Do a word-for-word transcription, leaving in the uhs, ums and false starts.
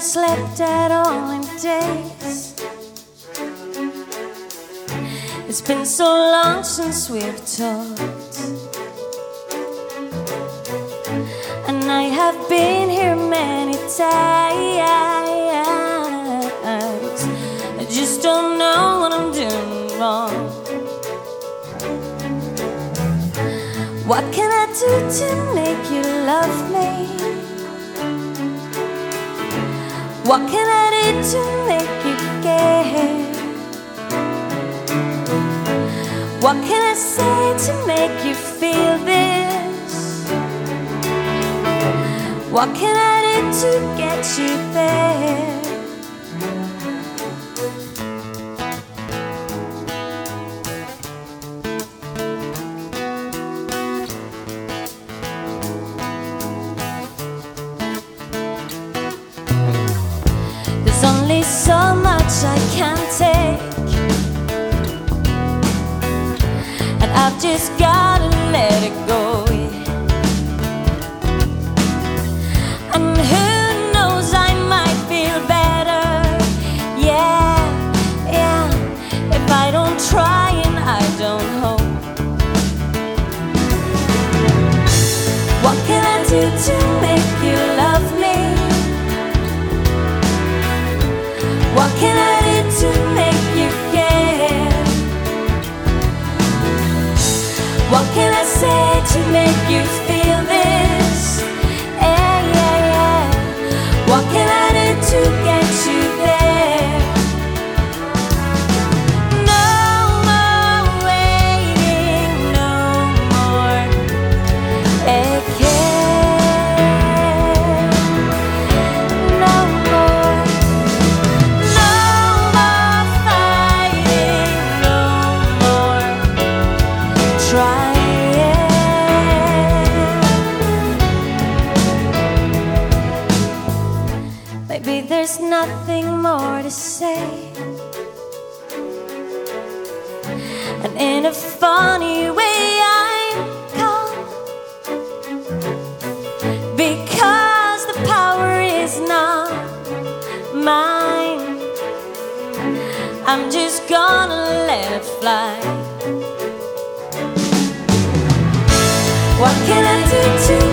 slept at all in days. It's been so long since we've talked, and I have been here many times. I just don't know what I'm doing wrong. What can I do to make you love me? What can I do to make you care? What can I say to make you feel this? What can I do to get you there? There's only so much I can take, and I've just gotta let it go. And who knows, I might feel better, yeah, yeah, if I don't try and I don't hope. What can I do to make you love me? What can I do to make you care? What can I say to make you feel this? Yeah, yeah, yeah. What can I do to get you there? No more waiting, no more aching. No more, no more fighting, no more trying. Maybe there's nothing more to say, and in a funny way I'm calm, because the power is not mine. I'm just gonna let it fly. What can I do to